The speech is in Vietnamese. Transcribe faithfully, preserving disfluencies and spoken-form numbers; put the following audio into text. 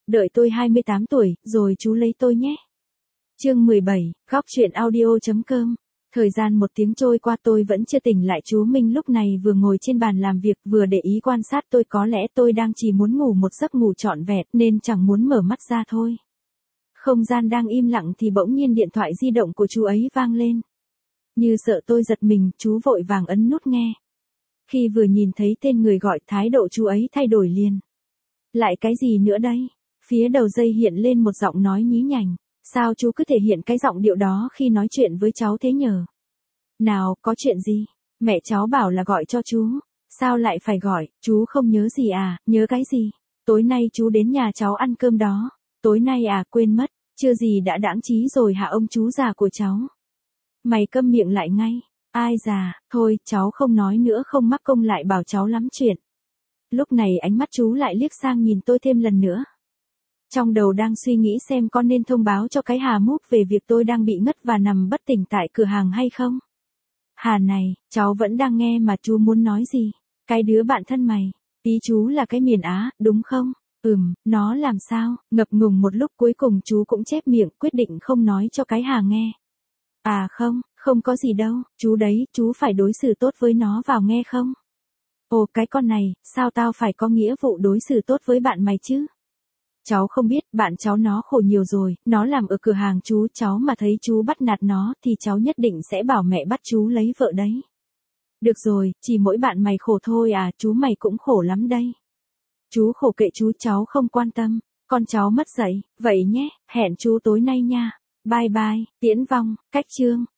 đợi tôi hai mươi tám tuổi, rồi chú lấy tôi nhé. Chương mười bảy, góc chuyện audio.com. Thời gian một tiếng trôi qua tôi vẫn chưa tỉnh lại. Chú Minh lúc này vừa ngồi trên bàn làm việc vừa để ý quan sát tôi. Có lẽ tôi đang chỉ muốn ngủ một giấc ngủ trọn vẹn nên chẳng muốn mở mắt ra thôi. Không gian đang im lặng thì bỗng nhiên điện thoại di động của chú ấy vang lên. Như sợ tôi giật mình, chú vội vàng ấn nút nghe. Khi vừa nhìn thấy tên người gọi, thái độ chú ấy thay đổi liền. Lại cái gì nữa đây? Phía đầu dây hiện lên một giọng nói nhí nhảnh. Sao chú cứ thể hiện cái giọng điệu đó khi nói chuyện với cháu thế nhờ? Nào, có chuyện gì? Mẹ cháu bảo là gọi cho chú. Sao lại phải gọi, chú không nhớ gì à? Nhớ cái gì? Tối nay chú đến nhà cháu ăn cơm đó. Tối nay à, quên mất, chưa gì đã đãng trí rồi hả ông chú già của cháu? Mày câm miệng lại ngay. Ai già, thôi, cháu không nói nữa, không mắc công lại bảo cháu lắm chuyện. Lúc này ánh mắt chú lại liếc sang nhìn tôi thêm lần nữa. Trong đầu đang suy nghĩ xem con nên thông báo cho cái Hà Múp về việc tôi đang bị ngất và nằm bất tỉnh tại cửa hàng hay không. Hà này, cháu vẫn đang nghe mà, chú muốn nói gì? Cái đứa bạn thân mày, ý chú là cái miền Á, đúng không? Ừm, nó làm sao? Ngập ngùng một lúc cuối cùng chú cũng chép miệng, quyết định không nói cho cái Hà nghe. À không, không có gì đâu, chú đấy, chú phải đối xử tốt với nó vào nghe không? Ồ, cái con này, sao tao phải có nghĩa vụ đối xử tốt với bạn mày chứ? Cháu không biết, bạn cháu nó khổ nhiều rồi, nó làm ở cửa hàng chú, cháu mà thấy chú bắt nạt nó thì cháu nhất định sẽ bảo mẹ bắt chú lấy vợ đấy. Được rồi, chỉ mỗi bạn mày khổ thôi à, chú mày cũng khổ lắm đây. Chú khổ kệ chú, cháu không quan tâm, con cháu mất dạy, vậy nhé, hẹn chú tối nay nha. Bye bye, Tiễn Vong, Cách Chương.